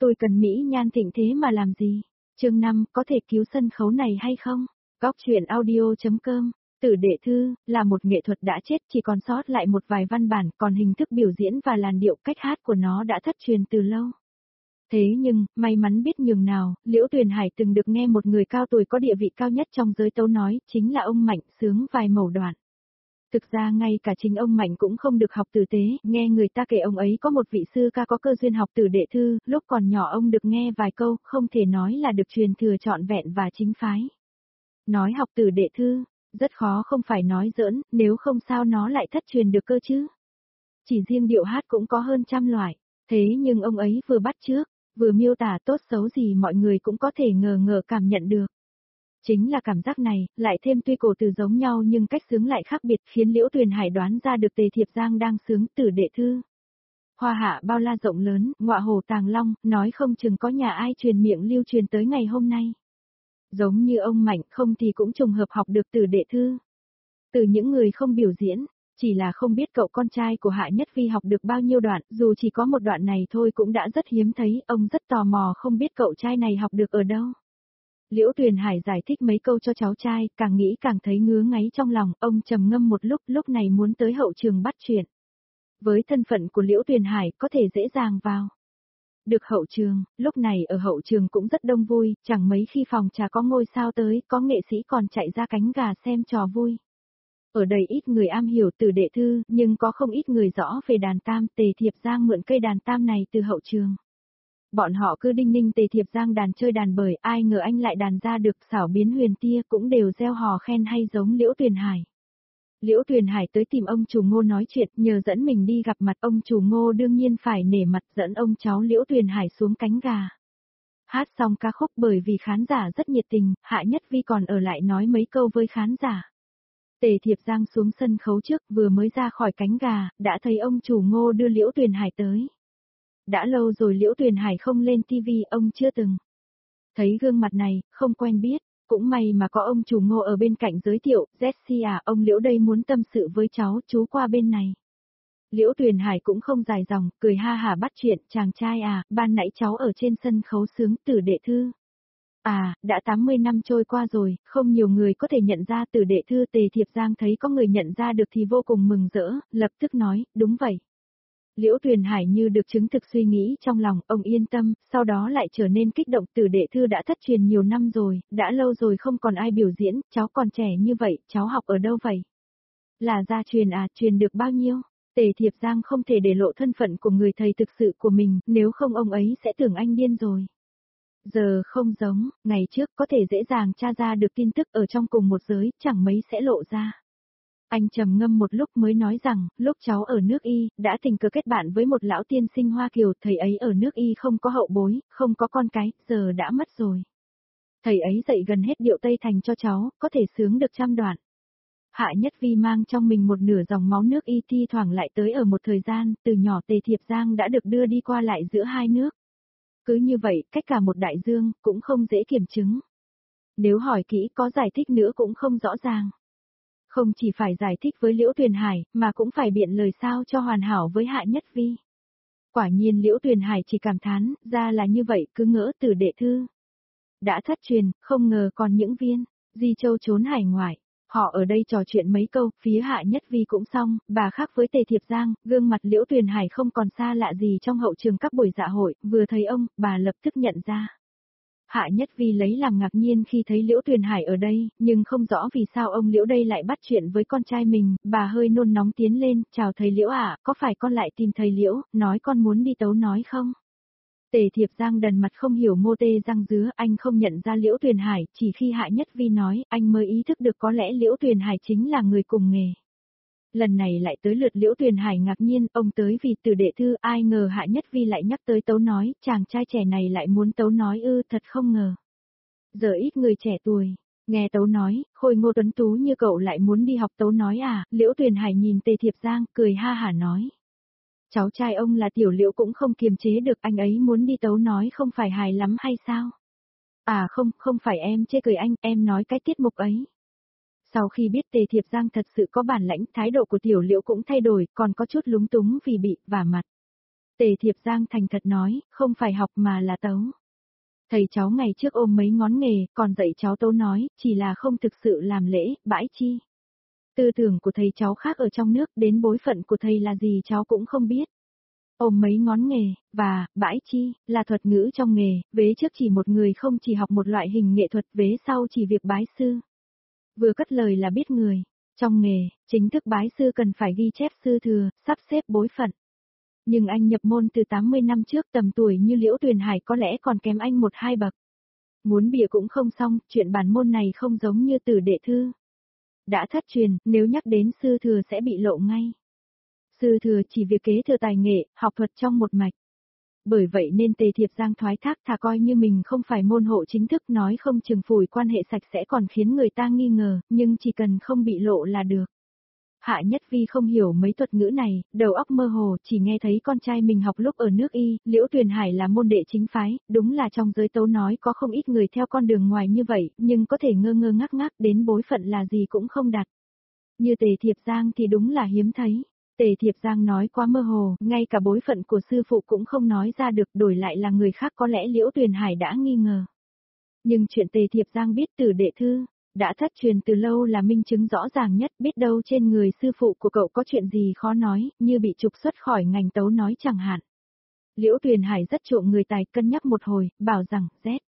Tôi cần mỹ nhan thịnh thế mà làm gì? Chương 5, có thể cứu sân khấu này hay không? Góc truyện audio.com. Tử Đệ Thư là một nghệ thuật đã chết, chỉ còn sót lại một vài văn bản, còn hình thức biểu diễn và làn điệu cách hát của nó đã thất truyền từ lâu. Thế nhưng, may mắn biết nhường nào, Liễu Tuyền Hải từng được nghe một người cao tuổi có địa vị cao nhất trong giới tấu nói, chính là ông Mạnh, sướng vài mẩu đoạn. Thực ra ngay cả chính ông Mạnh cũng không được học tử tế, nghe người ta kể ông ấy có một vị sư ca có cơ duyên học Tử Đệ Thư, lúc còn nhỏ ông được nghe vài câu, không thể nói là được truyền thừa trọn vẹn và chính phái. Nói học Tử Đệ Thư, rất khó không phải nói giỡn, nếu không sao nó lại thất truyền được cơ chứ. Chỉ riêng điệu hát cũng có hơn trăm loại, thế nhưng ông ấy vừa bắt chước, vừa miêu tả tốt xấu gì mọi người cũng có thể ngờ ngờ cảm nhận được. Chính là cảm giác này, lại thêm tuy cổ từ giống nhau nhưng cách sướng lại khác biệt, khiến Liễu Tuyền Hải đoán ra được Tề Thiệp Giang đang sướng Tử Đệ Thư. Hoa hạ bao la rộng lớn, ngọa hổ tàng long, nói không chừng có nhà ai truyền miệng lưu truyền tới ngày hôm nay. Giống như ông Mạnh, không thì cũng trùng hợp học được Tử Đệ Thư. Từ những người không biểu diễn, chỉ là không biết cậu con trai của Hạ Nhất Vi học được bao nhiêu đoạn, dù chỉ có một đoạn này thôi cũng đã rất hiếm thấy, ông rất tò mò không biết cậu trai này học được ở đâu. Liễu Tuyền Hải giải thích mấy câu cho cháu trai, càng nghĩ càng thấy ngứa ngáy trong lòng, ông trầm ngâm một lúc này muốn tới hậu trường bắt chuyện. Với thân phận của Liễu Tuyền Hải có thể dễ dàng vào được hậu trường, lúc này ở hậu trường cũng rất đông vui, chẳng mấy khi phòng trà có ngôi sao tới, có nghệ sĩ còn chạy ra cánh gà xem trò vui. Ở đây ít người am hiểu Tử Đệ Thư, nhưng có không ít người rõ về đàn tam, Tề Thiệp Giang mượn cây đàn tam này từ hậu trường. Bọn họ cứ đinh ninh Tề Thiệp Giang đàn chơi đàn bời, ai ngờ anh lại đàn ra được xảo biến huyền tia, cũng đều gieo hò khen hay giống Liễu Tuyền Hải. Liễu Tuyền Hải tới tìm ông chủ Ngô nói chuyện, nhờ dẫn mình đi gặp mặt ông chủ Ngô, đương nhiên phải nể mặt dẫn ông cháu Liễu Tuyền Hải xuống cánh gà. Hát xong ca khúc, bởi vì khán giả rất nhiệt tình, Hạ Nhất Vi còn ở lại nói mấy câu với khán giả. Tề Thiệp Giang xuống sân khấu trước, vừa mới ra khỏi cánh gà, đã thấy ông chủ Ngô đưa Liễu Tuyền Hải tới. Đã lâu rồi Liễu Tuyền Hải không lên TV, ông chưa từng thấy gương mặt này, không quen biết, cũng may mà có ông chủ Ngô ở bên cạnh giới thiệu, Jessie à, ông Liễu đây muốn tâm sự với cháu, chú qua bên này. Liễu Tuyền Hải cũng không dài dòng, cười ha hả bắt chuyện, chàng trai à, ban nãy cháu ở trên sân khấu sướng Tử Đệ Thư. À, đã 80 năm trôi qua rồi, không nhiều người có thể nhận ra Tử Đệ Thư. Tề Thiệp Giang thấy có người nhận ra được thì vô cùng mừng rỡ, lập tức nói, đúng vậy. Liễu Tuyền Hải như được chứng thực suy nghĩ trong lòng, ông yên tâm, sau đó lại trở nên kích động. Tử Đệ Thư đã thất truyền nhiều năm rồi, đã lâu rồi không còn ai biểu diễn, cháu còn trẻ như vậy, cháu học ở đâu vậy? Là gia truyền à, truyền được bao nhiêu? Tề Thiệp Giang không thể để lộ thân phận của người thầy thực sự của mình, nếu không ông ấy sẽ tưởng anh điên rồi. Giờ không giống, ngày trước có thể dễ dàng tra ra được tin tức ở trong cùng một giới, chẳng mấy sẽ lộ ra. Anh trầm ngâm một lúc mới nói rằng, lúc cháu ở nước Y, đã tình cờ kết bạn với một lão tiên sinh Hoa Kiều, thầy ấy ở nước Y không có hậu bối, không có con cái, giờ đã mất rồi. Thầy ấy dạy gần hết điệu Tây Thành cho cháu, có thể sướng được 100 đoạn. Hạ Nhất Vi mang trong mình một nửa dòng máu nước Y, thi thoảng lại tới ở một thời gian, từ nhỏ Tề Thiệp Giang đã được đưa đi qua lại giữa hai nước. Cứ như vậy, cách cả một đại dương, cũng không dễ kiểm chứng. Nếu hỏi kỹ có giải thích nữa cũng không rõ ràng. Không chỉ phải giải thích với Liễu Tuyền Hải, mà cũng phải biện lời sao cho hoàn hảo với Hạ Nhất Vi. Quả nhiên Liễu Tuyền Hải chỉ cảm thán, ra là như vậy, cứ ngỡ Tử Đệ Thư đã thất truyền, không ngờ còn những viên Di Châu trốn hải ngoại. Họ ở đây trò chuyện mấy câu, phía Hạ Nhất Vi cũng xong, bà khác với Tề Thiệp Giang, gương mặt Liễu Tuyền Hải không còn xa lạ gì trong hậu trường các buổi dạ hội, vừa thấy ông, bà lập tức nhận ra. Hạ Nhất Vi lấy làm ngạc nhiên khi thấy Liễu Tuyền Hải ở đây, nhưng không rõ vì sao ông Liễu đây lại bắt chuyện với con trai mình, bà hơi nôn nóng tiến lên, chào thầy Liễu ạ, có phải con lại tìm thầy Liễu, nói con muốn đi tấu nói không? Tề Thiệp Giang đần mặt không hiểu mô tê răng dứa, anh không nhận ra Liễu Tuyền Hải, chỉ khi Hạ Nhất Vi nói, anh mới ý thức được có lẽ Liễu Tuyền Hải chính là người cùng nghề. Lần này lại tới lượt Liễu Tuyền Hải ngạc nhiên, ông tới vì Tử Đệ Thư, ai ngờ Hạ Nhất Vi lại nhắc tới tấu nói, chàng trai trẻ này lại muốn tấu nói ư, thật không ngờ. Giờ ít người trẻ tuổi, nghe tấu nói, khôi ngô tuấn tú như cậu lại muốn đi học tấu nói à, Liễu Tuyền Hải nhìn Tề Thiệp Giang, cười ha hả nói. Cháu trai ông là Tiểu Liễu cũng không kiềm chế được, anh ấy muốn đi tấu nói không phải hài lắm hay sao? À không phải em chê cười anh, em nói cái tiết mục ấy. Sau khi biết Tề Thiệp Giang thật sự có bản lãnh, thái độ của Tiểu Liễu cũng thay đổi, còn có chút lúng túng vì bị vả mặt. Tề Thiệp Giang thành thật nói, không phải học mà là tấu. Thầy cháu ngày trước ôm mấy ngón nghề, còn dạy cháu tấu nói, chỉ là không thực sự làm lễ, bãi chi. Tư tưởng của thầy cháu khác ở trong nước, đến bối phận của thầy là gì cháu cũng không biết. Ôm mấy ngón nghề, và, bãi chi, là thuật ngữ trong nghề, vế trước chỉ một người không chỉ học một loại hình nghệ thuật, vế sau chỉ việc bái sư. Vừa cất lời là biết người. Trong nghề, chính thức bái sư cần phải ghi chép sư thừa, sắp xếp bối phận. Nhưng anh nhập môn từ 80 năm trước, tầm tuổi như Liễu Tuyền Hải có lẽ còn kém anh 1-2 bậc. Muốn bịa cũng không xong, chuyện bản môn này không giống như Tử Đệ Thư. Đã thất truyền, nếu nhắc đến sư thừa sẽ bị lộ ngay. Sư thừa chỉ việc kế thừa tài nghệ, học thuật trong một mạch. Bởi vậy nên Tề Thiệp Giang thoái thác thà coi như mình không phải môn hộ chính thức, nói không chừng phủi quan hệ sạch sẽ còn khiến người ta nghi ngờ, nhưng chỉ cần không bị lộ là được. Hạ Nhất Vi không hiểu mấy thuật ngữ này, đầu óc mơ hồ, chỉ nghe thấy con trai mình học lúc ở nước Y, Liễu Tuyền Hải là môn đệ chính phái, đúng là trong giới tấu nói có không ít người theo con đường ngoài như vậy, nhưng có thể ngơ ngơ ngác ngác đến bối phận là gì cũng không đặt. Như Tề Thiệp Giang thì đúng là hiếm thấy. Tề Thiệp Giang nói quá mơ hồ, ngay cả bối phận của sư phụ cũng không nói ra được, đổi lại là người khác có lẽ Liễu Tuyền Hải đã nghi ngờ. Nhưng chuyện Tề Thiệp Giang biết Tử Đệ Thư, đã thất truyền từ lâu là minh chứng rõ ràng nhất, biết đâu trên người sư phụ của cậu có chuyện gì khó nói, như bị trục xuất khỏi ngành tấu nói chẳng hạn. Liễu Tuyền Hải rất chuộng người tài, cân nhắc một hồi, bảo rằng,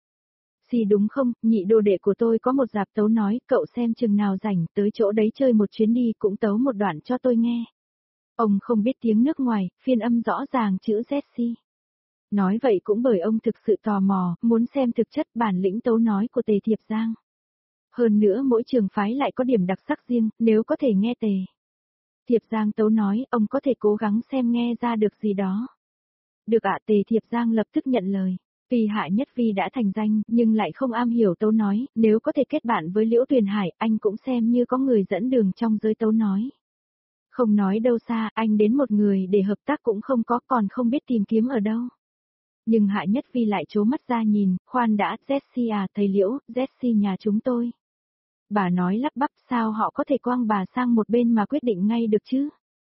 Si đúng không, nhị đồ đệ của tôi có một dạp tấu nói, cậu xem chừng nào rảnh, tới chỗ đấy chơi một chuyến đi cũng tấu một đoạn cho tôi nghe. Ông không biết tiếng nước ngoài, phiên âm rõ ràng chữ Si. Nói vậy cũng bởi ông thực sự tò mò, muốn xem thực chất bản lĩnh tấu nói của Tề Thiệp Giang. Hơn nữa mỗi trường phái lại có điểm đặc sắc riêng, nếu có thể nghe Tề Thiệp Giang tấu nói, ông có thể cố gắng xem nghe ra được gì đó. Được ạ, Tề Thiệp Giang lập tức nhận lời. Vì Hạ Nhất Vi đã thành danh, nhưng lại không am hiểu tấu nói, nếu có thể kết bạn với Liễu Tuyền Hải, anh cũng xem như có người dẫn đường trong giới tấu nói. Không nói đâu xa, anh đến một người để hợp tác cũng không có, còn không biết tìm kiếm ở đâu. Nhưng Hạ Nhất Vi lại trố mắt ra nhìn, khoan đã, Jessie à, thầy Liễu, Jessie nhà chúng tôi. Bà nói lắp bắp, sao họ có thể quăng bà sang một bên mà quyết định ngay được chứ?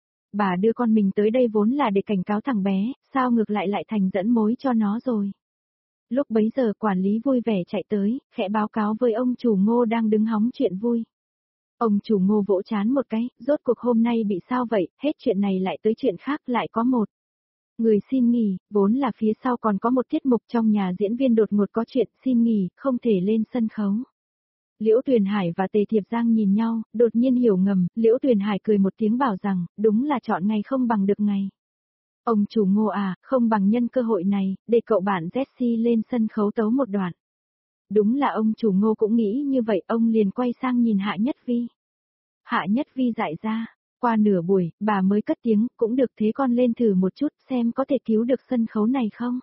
Bà đưa con mình tới đây vốn là để cảnh cáo thằng bé, sao ngược lại thành dẫn mối cho nó rồi. Lúc bấy giờ quản lý vui vẻ chạy tới, khẽ báo cáo với ông chủ Ngô đang đứng hóng chuyện vui. Ông chủ Ngô vỗ chán một cái, rốt cuộc hôm nay bị sao vậy, hết chuyện này lại tới chuyện khác, lại có một người xin nghỉ, vốn là phía sau còn có một tiết mục trong nhà diễn viên đột ngột có chuyện xin nghỉ, không thể lên sân khấu. Liễu Tuyền Hải và Tề Thiệp Giang nhìn nhau, đột nhiên hiểu ngầm, Liễu Tuyền Hải cười một tiếng bảo rằng, đúng là chọn ngày không bằng được ngày. Ông chủ Ngô à, không bằng nhân cơ hội này, để cậu bạn Jessie lên sân khấu tấu một đoạn. Đúng là ông chủ Ngô cũng nghĩ như vậy, ông liền quay sang nhìn Hạ Nhất Vi. Hạ Nhất Vi dại ra, qua nửa buổi, bà mới cất tiếng, cũng được thế con lên thử một chút xem có thể cứu được sân khấu này không.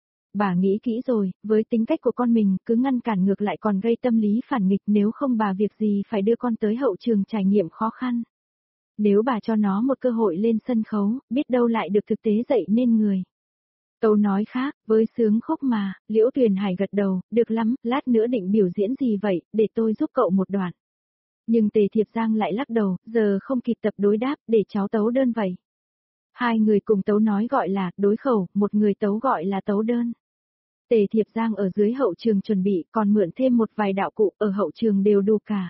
Bà nghĩ kỹ rồi, với tính cách của con mình, cứ ngăn cản ngược lại còn gây tâm lý phản nghịch, nếu không bà việc gì phải đưa con tới hậu trường trải nghiệm khó khăn. Nếu bà cho nó một cơ hội lên sân khấu, biết đâu lại được thực tế dạy nên người. Tấu nói khác, với sướng khúc mà, Liễu Tuyền Hải gật đầu, được lắm, lát nữa định biểu diễn gì vậy, để tôi giúp cậu một đoạn. Nhưng Tề Thiệp Giang lại lắc đầu, giờ không kịp tập đối đáp, để cháu tấu đơn vậy. Hai người cùng tấu nói gọi là đối khẩu, một người tấu gọi là tấu đơn. Tề Thiệp Giang ở dưới hậu trường chuẩn bị, còn mượn thêm một vài đạo cụ ở hậu trường đều đủ cả.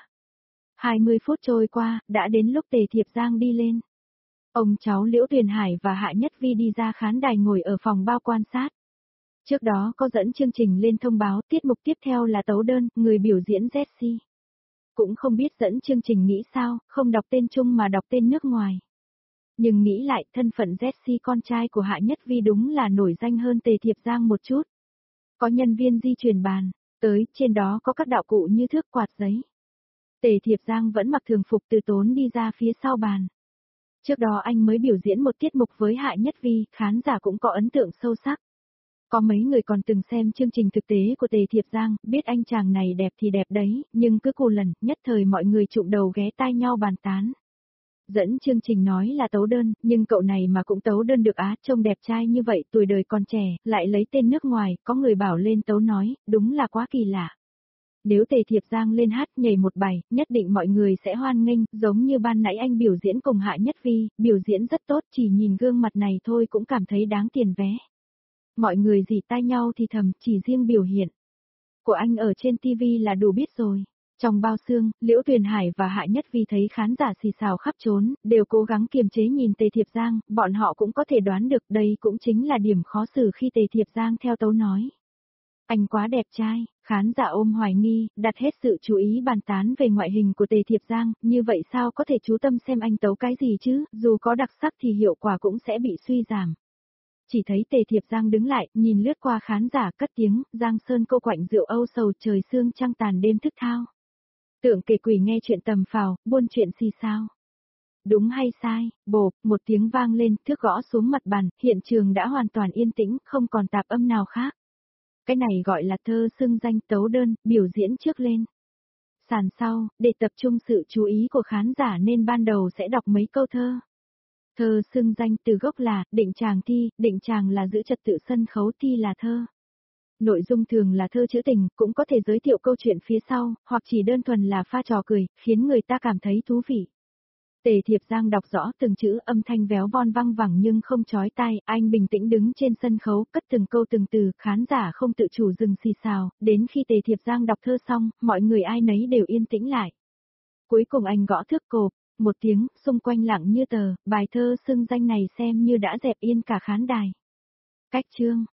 20 phút trôi qua, đã đến lúc Tề Thiệp Giang đi lên. Ông cháu Liễu Tuyền Hải và Hạ Nhất Vi đi ra khán đài ngồi ở phòng bao quan sát. Trước đó có dẫn chương trình lên thông báo tiết mục tiếp theo là tấu đơn, người biểu diễn Jessie. Cũng không biết dẫn chương trình nghĩ sao, không đọc tên Trung mà đọc tên nước ngoài. Nhưng nghĩ lại thân phận Jessie con trai của Hạ Nhất Vi đúng là nổi danh hơn Tề Thiệp Giang một chút. Có nhân viên di chuyển bàn, tới, trên đó có các đạo cụ như thước quạt giấy. Tề Thiệp Giang vẫn mặc thường phục từ tốn đi ra phía sau bàn. Trước đó anh mới biểu diễn một tiết mục với Hạ Nhất Vi, khán giả cũng có ấn tượng sâu sắc. Có mấy người còn từng xem chương trình thực tế của Tề Thiệp Giang, biết anh chàng này đẹp thì đẹp đấy, nhưng cứ cù lần, nhất thời mọi người trụm đầu ghé tai nhau bàn tán. Dẫn chương trình nói là tấu đơn, nhưng cậu này mà cũng tấu đơn được á, trông đẹp trai như vậy, tuổi đời còn trẻ, lại lấy tên nước ngoài, có người bảo lên tấu nói, đúng là quá kỳ lạ. Nếu Tề Thiệp Giang lên hát nhảy một bài, nhất định mọi người sẽ hoan nghênh, giống như ban nãy anh biểu diễn cùng Hạ Nhất Vi, biểu diễn rất tốt, chỉ nhìn gương mặt này thôi cũng cảm thấy đáng tiền vé. Mọi người rỉ tai nhau thì thầm, chỉ riêng biểu hiện của anh ở trên TV là đủ biết rồi. Trong bao xương, Liễu Tuyền Hải và Hạ Nhất Vi thấy khán giả xì xào khắp trốn, đều cố gắng kiềm chế nhìn Tề Thiệp Giang, bọn họ cũng có thể đoán được đây cũng chính là điểm khó xử khi Tề Thiệp Giang theo tấu nói. Anh quá đẹp trai, khán giả ôm hoài nghi, đặt hết sự chú ý bàn tán về ngoại hình của Tề Thiệp Giang, như vậy sao có thể chú tâm xem anh tấu cái gì chứ, dù có đặc sắc thì hiệu quả cũng sẽ bị suy giảm. Chỉ thấy Tề Thiệp Giang đứng lại, nhìn lướt qua khán giả cất tiếng, Giang Sơn cô quạnh rượu âu sầu trời sương trăng tàn đêm thức thao. Tưởng kể quỷ nghe chuyện tầm phào, buôn chuyện xì sao. Đúng hay sai, bộp, một tiếng vang lên, thước gõ xuống mặt bàn, hiện trường đã hoàn toàn yên tĩnh, không còn tạp âm nào khác. Cái này gọi là thơ xưng danh tấu đơn, biểu diễn trước lên. Sàn sau, để tập trung sự chú ý của khán giả nên ban đầu sẽ đọc mấy câu thơ. Thơ xưng danh từ gốc là, định tràng thi, định tràng là giữ trật tự sân khấu, thi là thơ. Nội dung thường là thơ trữ tình, cũng có thể giới thiệu câu chuyện phía sau, hoặc chỉ đơn thuần là pha trò cười, khiến người ta cảm thấy thú vị. Tề Thiệp Giang đọc rõ từng chữ, âm thanh véo von văng vẳng nhưng không chói tai, anh bình tĩnh đứng trên sân khấu, cất từng câu từng từ, khán giả không tự chủ dừng xì xào, đến khi Tề Thiệp Giang đọc thơ xong, mọi người ai nấy đều yên tĩnh lại. Cuối cùng anh gõ thước cộp, một tiếng, xung quanh lặng như tờ, bài thơ xưng danh này xem như đã dẹp yên cả khán đài. Cách chương